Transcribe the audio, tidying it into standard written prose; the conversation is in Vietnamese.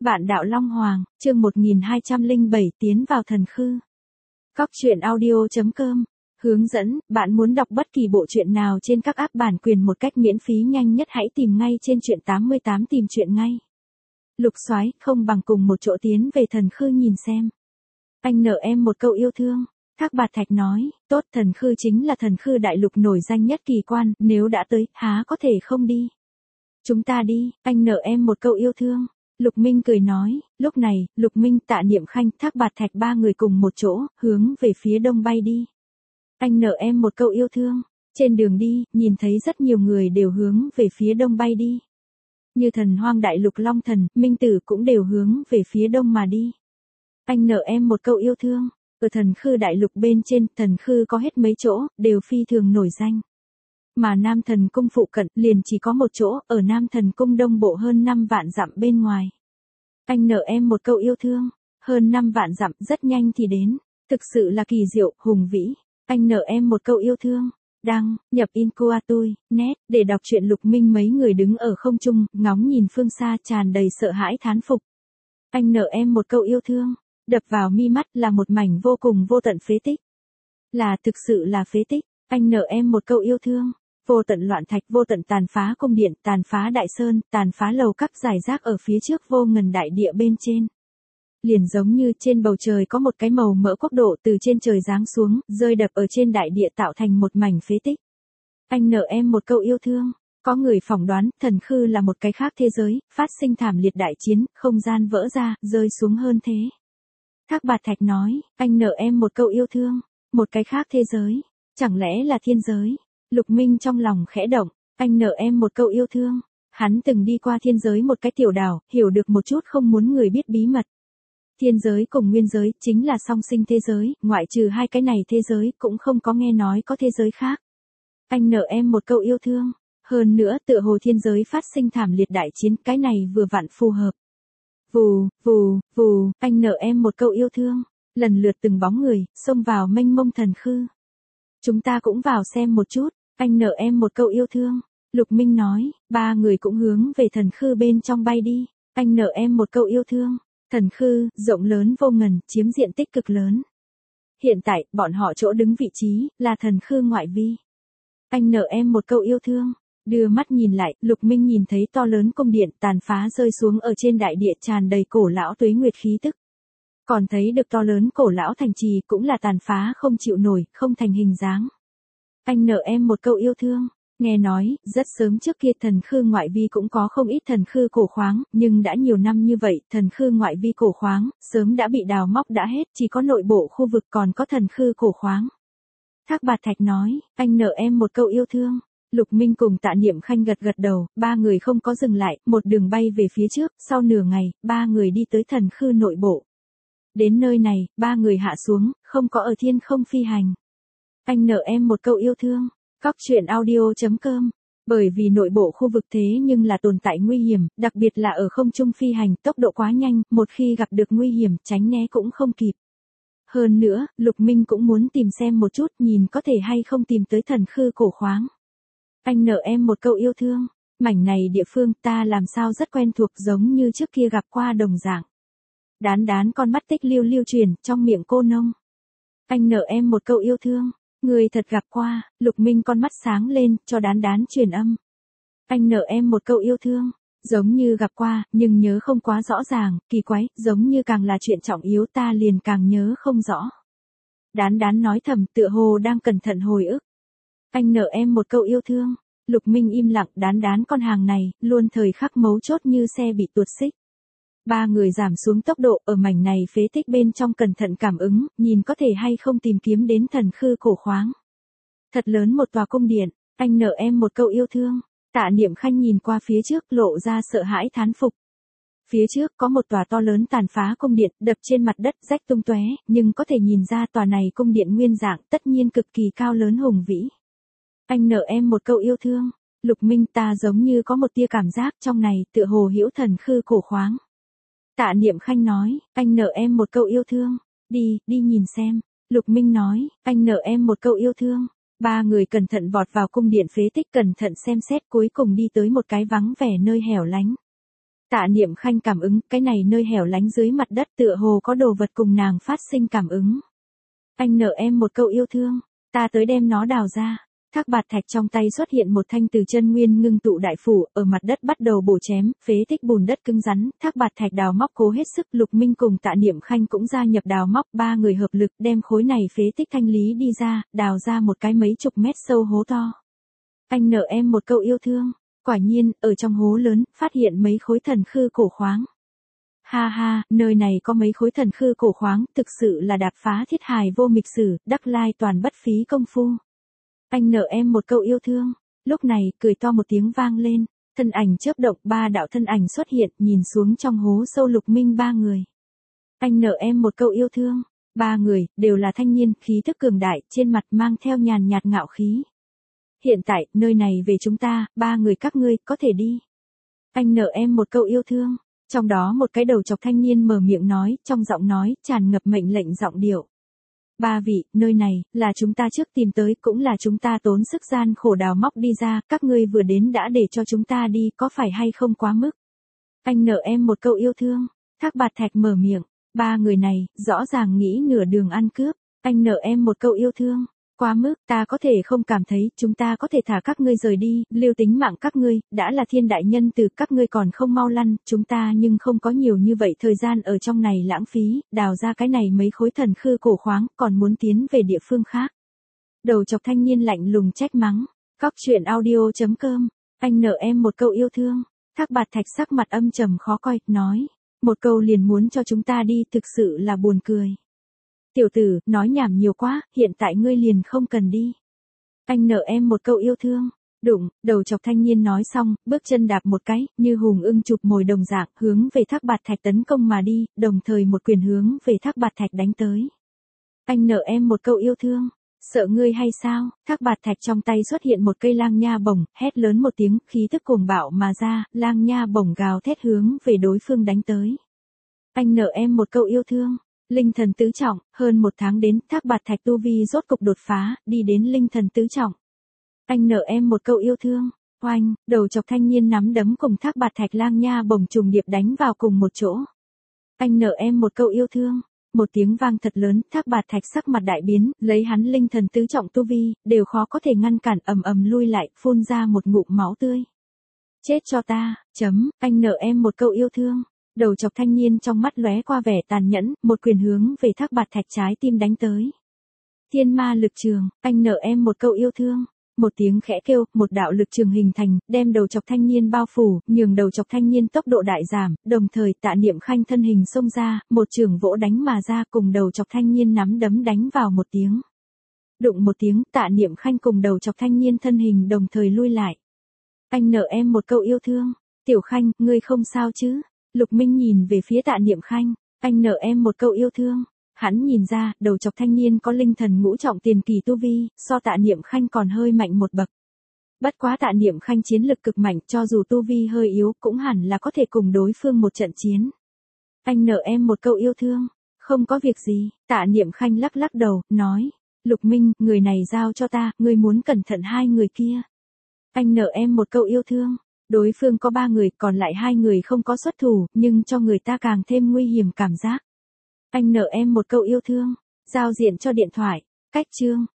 Vạn đạo Long Hoàng, chương 1207 tiến vào thần khư. Góc truyện audio.com. Hướng dẫn, bạn muốn đọc bất kỳ bộ truyện nào trên các app bản quyền một cách miễn phí nhanh nhất hãy tìm ngay trên truyện 88 tìm truyện ngay. Lục Soái không bằng cùng một chỗ tiến về thần khư nhìn xem. Anh nợ em một câu yêu thương. Thác Bạt Thạch nói, tốt, thần khư chính là thần khư đại lục nổi danh nhất kỳ quan, nếu đã tới, há có thể không đi. Chúng ta đi, anh nợ em một câu yêu thương. Lục Minh cười nói, lúc này, Lục Minh, Tạ Niệm Khanh, Thác Bạt Thạch ba người cùng một chỗ, hướng về phía đông bay đi. Anh nợ em một câu yêu thương. Trên đường đi, nhìn thấy rất nhiều người đều hướng về phía đông bay đi. Như Thần Hoang đại lục Long Thần, Minh Tử cũng đều hướng về phía đông mà đi. Anh nợ em một câu yêu thương. Ở thần khư đại lục bên trên, thần khư có hết mấy chỗ, đều phi thường nổi danh. Mà Nam Thần Cung phụ cận liền chỉ có một chỗ, ở Nam Thần Cung đông bộ hơn 5 vạn dặm bên ngoài. Anh nợ em một câu yêu thương, hơn 5 vạn dặm rất nhanh thì đến, thực sự là kỳ diệu, hùng vĩ. Anh nợ em một câu yêu thương. Đăng, nhập Incoatui, net, để đọc truyện. Lục Minh mấy người đứng ở không trung, ngóng nhìn phương xa tràn đầy sợ hãi thán phục. Anh nợ em một câu yêu thương. Đập vào mi mắt là một mảnh vô cùng vô tận phế tích. Là thực sự là phế tích. Anh nợ em một câu yêu thương. Vô tận loạn thạch, vô tận tàn phá cung điện, tàn phá đại sơn, tàn phá lầu các rải rác ở phía trước vô ngần đại địa bên trên. Liền giống như trên bầu trời có một cái màu mỡ quốc độ từ trên trời giáng xuống, rơi đập ở trên đại địa tạo thành một mảnh phế tích. Anh nợ em một câu yêu thương. Có người phỏng đoán, thần khư là một cái khác thế giới, phát sinh thảm liệt đại chiến, không gian vỡ ra, rơi xuống hơn thế. Thác Bạt Thạch nói, anh nợ em một câu yêu thương. Một cái khác thế giới. Chẳng lẽ là thiên giới? Lục Minh trong lòng khẽ động, anh nợ em một câu yêu thương. Hắn từng đi qua thiên giới một cái tiểu đảo, hiểu được một chút không muốn người biết bí mật. Thiên giới cùng nguyên giới chính là song sinh thế giới, ngoại trừ hai cái này thế giới cũng không có nghe nói có thế giới khác. Anh nợ em một câu yêu thương. Hơn nữa tựa hồ thiên giới phát sinh thảm liệt đại chiến, cái này vừa vặn phù hợp. Vù, vù, vù, anh nợ em một câu yêu thương. Lần lượt từng bóng người, xông vào mênh mông thần khư. Chúng ta cũng vào xem một chút, anh nợ em một câu yêu thương. Lục Minh nói, ba người cũng hướng về thần khư bên trong bay đi. Anh nợ em một câu yêu thương. Thần khư, rộng lớn vô ngần, chiếm diện tích cực lớn. Hiện tại, bọn họ chỗ đứng vị trí, là thần khư ngoại vi. Anh nợ em một câu yêu thương. Đưa mắt nhìn lại, Lục Minh nhìn thấy to lớn cung điện tàn phá rơi xuống ở trên đại địa tràn đầy cổ lão tuế nguyệt khí tức. Còn thấy được to lớn cổ lão thành trì cũng là tàn phá không chịu nổi, không thành hình dáng. Anh nợ em một câu yêu thương. Nghe nói, rất sớm trước kia thần khư ngoại vi cũng có không ít thần khư cổ khoáng, nhưng đã nhiều năm như vậy, thần khư ngoại vi cổ khoáng, sớm đã bị đào móc đã hết, chỉ có nội bộ khu vực còn có thần khư cổ khoáng. Thác Bạt Thạch nói, anh nợ em một câu yêu thương. Lục Minh cùng Tạ Niệm Khanh gật gật đầu, ba người không có dừng lại, một đường bay về phía trước, sau nửa ngày, ba người đi tới thần khư nội bộ. Đến nơi này, ba người hạ xuống, không có ở thiên không phi hành. Anh nợ em một câu yêu thương. Góc truyện audio.com. Bởi vì nội bộ khu vực thế nhưng là tồn tại nguy hiểm, đặc biệt là ở không trung phi hành, tốc độ quá nhanh, một khi gặp được nguy hiểm, tránh né cũng không kịp. Hơn nữa, Lục Minh cũng muốn tìm xem một chút, nhìn có thể hay không tìm tới thần khư cổ khoáng. Anh nợ em một câu yêu thương. Mảnh này địa phương ta làm sao rất quen thuộc, giống như trước kia gặp qua đồng dạng. Đán đán con mắt tích lưu lưu truyền trong miệng cô nông. Anh nợ em một câu yêu thương. Người thật gặp qua. Lục Minh con mắt sáng lên, cho đán đán truyền âm. Anh nợ em một câu yêu thương. Giống như gặp qua, nhưng nhớ không quá rõ ràng, kỳ quái, giống như càng là chuyện trọng yếu ta liền càng nhớ không rõ. Đán đán nói thầm, tựa hồ đang cẩn thận hồi ức. Anh nợ em một câu yêu thương. Lục Minh im lặng, đán đán con hàng này, luôn thời khắc mấu chốt như xe bị tuột xích. Ba người giảm xuống tốc độ, ở mảnh này phế tích bên trong cẩn thận cảm ứng, nhìn có thể hay không tìm kiếm đến thần khư cổ khoáng. Thật lớn một tòa cung điện, anh nợ em một câu yêu thương. Tạ Niệm Khanh nhìn qua phía trước, lộ ra sợ hãi thán phục. Phía trước có một tòa to lớn tàn phá cung điện, đập trên mặt đất rách tung tóe, nhưng có thể nhìn ra tòa này cung điện nguyên dạng, tất nhiên cực kỳ cao lớn hùng vĩ. Anh nợ em một câu yêu thương. Lục Minh, ta giống như có một tia cảm giác trong này, tựa hồ hữu thần khư cổ khoáng. Tạ Niệm Khanh nói, anh nợ em một câu yêu thương. Đi nhìn xem. Lục Minh nói, anh nợ em một câu yêu thương. Ba người cẩn thận vọt vào cung điện phế tích, cẩn thận xem xét, cuối cùng đi tới một cái vắng vẻ nơi hẻo lánh. Tạ Niệm Khanh cảm ứng, cái này nơi hẻo lánh dưới mặt đất tựa hồ có đồ vật cùng nàng phát sinh cảm ứng. Anh nợ em một câu yêu thương, ta tới đem nó đào ra. Thác Bạt Thạch trong tay xuất hiện một thanh từ chân nguyên ngưng tụ đại phủ, ở mặt đất bắt đầu bổ chém, phế tích bùn đất cứng rắn, Thác Bạt Thạch đào móc cố hết sức, Lục Minh cùng Tạ Niệm Khanh cũng gia nhập đào móc, ba người hợp lực đem khối này phế tích thanh lý đi ra, đào ra một cái mấy chục mét sâu hố to. Anh nợ em một câu yêu thương, quả nhiên, ở trong hố lớn, phát hiện mấy khối thần khư cổ khoáng. Ha ha, nơi này có mấy khối thần khư cổ khoáng, thực sự là đạp phá thiết hài vô mịch sử, đắc lai toàn bất phí công phu. Anh nợ em một câu yêu thương. Lúc này, cười to một tiếng vang lên, thân ảnh chớp động, ba đạo thân ảnh xuất hiện, nhìn xuống trong hố sâu Lục Minh ba người. Anh nợ em một câu yêu thương. Ba người, đều là thanh niên, khí thức cường đại, trên mặt mang theo nhàn nhạt ngạo khí. Hiện tại, nơi này về chúng ta, ba người các ngươi, có thể đi. Anh nợ em một câu yêu thương. Trong đó một cái đầu chọc thanh niên mở miệng nói, trong giọng nói, tràn ngập mệnh lệnh giọng điệu. Ba vị, nơi này, là chúng ta trước tìm tới, cũng là chúng ta tốn sức gian khổ đào móc đi ra, các ngươi vừa đến đã để cho chúng ta đi, có phải hay không quá mức? Anh nợ em một câu yêu thương. Thác Bạt Thạch mở miệng, ba người này, rõ ràng nghĩ nửa đường ăn cướp. Anh nợ em một câu yêu thương. Quá mức, ta có thể không cảm thấy, chúng ta có thể thả các ngươi rời đi, lưu tính mạng các ngươi, đã là thiên đại nhân từ các ngươi còn không mau lăn, chúng ta nhưng không có nhiều như vậy thời gian ở trong này lãng phí, đào ra cái này mấy khối thần khư cổ khoáng, còn muốn tiến về địa phương khác. Đầu chọc thanh niên lạnh lùng trách mắng, Cóc truyện audio.com, anh nợ em một câu yêu thương. Thác Bạt Thạch sắc mặt âm trầm khó coi, nói, một câu liền muốn cho chúng ta đi, thực sự là buồn cười. Tiểu tử, nói nhảm nhiều quá, hiện tại ngươi liền không cần đi. Anh nợ em một câu yêu thương. Đụng, đầu chọc thanh niên nói xong, bước chân đạp một cái, như hùng ưng chụp mồi đồng dạng, hướng về Thác Bạt Thạch tấn công mà đi, đồng thời một quyền hướng về Thác Bạt Thạch đánh tới. Anh nợ em một câu yêu thương. Sợ ngươi hay sao? Thác Bạt Thạch trong tay xuất hiện một cây lang nha bổng, hét lớn một tiếng, khí tức cuồng bạo mà ra, lang nha bổng gào thét hướng về đối phương đánh tới. Anh nợ em một câu yêu thương. Linh thần tứ trọng, hơn một tháng đến, Thác Bạt Thạch tu vi rốt cục đột phá, đi đến linh thần tứ trọng. Anh nợ em một câu yêu thương. Oanh, đầu chọc thanh niên nắm đấm cùng Thác Bạt Thạch lang nha bổng trùng điệp đánh vào cùng một chỗ. Anh nợ em một câu yêu thương. Một tiếng vang thật lớn, Thác Bạt Thạch sắc mặt đại biến, lấy hắn linh thần tứ trọng tu vi, đều khó có thể ngăn cản, ầm ầm lui lại, phun ra một ngụm máu tươi. Chết cho ta, anh nợ em một câu yêu thương. Đầu chọc thanh niên trong mắt lóe qua vẻ tàn nhẫn, một quyền hướng về Thác Bạt Thạch trái tim đánh tới. Thiên ma lực trường, anh nợ em một câu yêu thương. Một tiếng khẽ kêu, một đạo lực trường hình thành, đem đầu chọc thanh niên bao phủ, nhường đầu chọc thanh niên tốc độ đại giảm, đồng thời Tạ Niệm Khanh thân hình xông ra, một trường vỗ đánh mà ra cùng đầu chọc thanh niên nắm đấm đánh vào một tiếng. Đụng một tiếng, Tạ Niệm Khanh cùng đầu chọc thanh niên thân hình đồng thời lui lại. Anh nợ em một câu yêu thương. Tiểu Khanh, ngươi không sao chứ? Lục Minh nhìn về phía Tạ Niệm Khanh, anh nợ em một câu yêu thương. Hắn nhìn ra, đầu chọc thanh niên có linh thần ngũ trọng tiền kỳ tu vi, so Tạ Niệm Khanh còn hơi mạnh một bậc. Bất quá Tạ Niệm Khanh chiến lực cực mạnh, cho dù tu vi hơi yếu, cũng hẳn là có thể cùng đối phương một trận chiến. Anh nợ em một câu yêu thương. Không có việc gì, Tạ Niệm Khanh lắc lắc đầu, nói, Lục Minh, người này giao cho ta, ngươi muốn cẩn thận hai người kia. Anh nợ em một câu yêu thương. Đối phương có 3 người, còn lại 2 người không có xuất thủ, nhưng cho người ta càng thêm nguy hiểm cảm giác. Anh nợ em một câu yêu thương. Giao diện cho điện thoại. Cách chương.